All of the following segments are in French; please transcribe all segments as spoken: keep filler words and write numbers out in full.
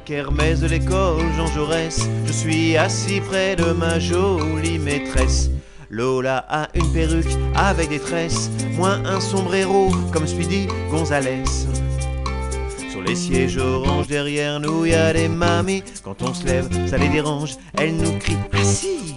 Avec Hermès de l'école Jean Jaurès, je suis assis près de ma jolie maîtresse. Lola a une perruque avec des tresses, moi un sombrero comme Speedy Gonzales. Sur les sièges orange derrière nous y a des mamies. Quand on se lève, ça les dérange, elles nous crient assis.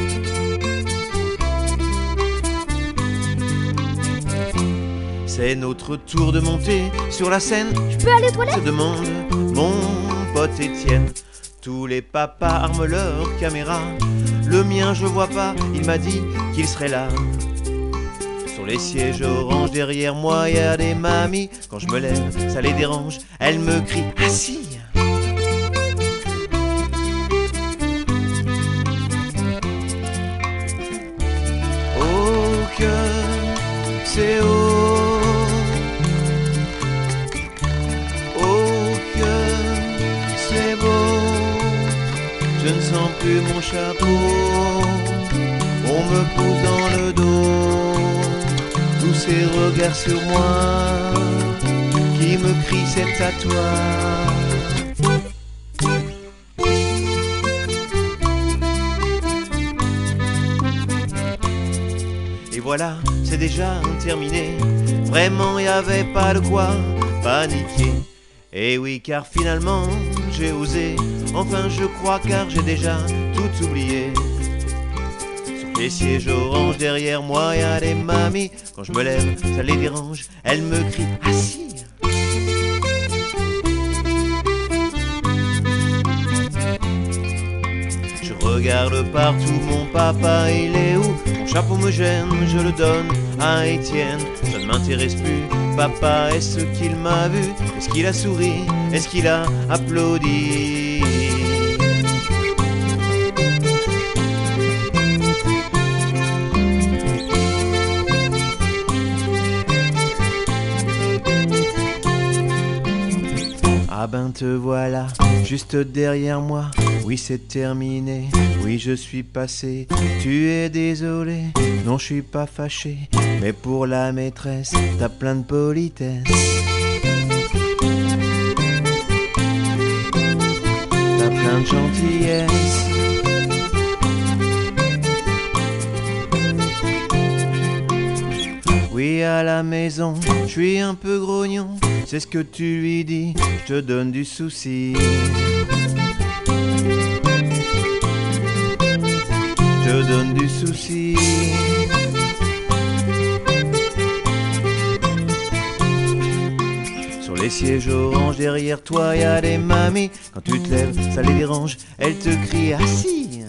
C'est notre tour de monter sur la scène. Je peux aller aux toilettes? Se demande mon pote Étienne. Tous les papas arment leur caméra. Le mien je vois pas, il m'a dit qu'il serait là. Sur les sièges orange derrière moi y a des mamies. Quand je me lève, ça les dérange, elles me crient assis. Oh que c'est haut. Je ne sens plus mon chapeau, on me pousse dans le dos, tous ces regards sur moi, qui me crient c'est à toi. Et voilà, c'est déjà terminé, vraiment y avait pas de quoi paniquer. Et oui, car finalement j'ai osé, enfin je crois car j'ai déjà tout oublié. Sur les sièges orange derrière moi y a des mamies. Quand je me lève, ça les dérange, elles me crient assis. Je regarde partout, mon papa il est où? Mon chapeau me gêne, je le donne à Étienne. Ça ne m'intéresse plus, papa, est-ce qu'il m'a vu? Est-ce qu'il a souri? Est-ce qu'il a applaudi? Ah ben te voilà, juste derrière moi. Oui c'est terminé, oui je suis passé. Tu es désolé, non je suis pas fâché. Mais pour la maîtresse, t'as plein de politesse. T'as plein de gentillesse. Oui à la maison, je suis un peu grognon. C'est ce que tu lui dis, je te donne du souci. Je te donne du souci. Sur les sièges orange derrière toi y a des mamies. Quand tu te lèves, ça les dérange, elles te crient assis.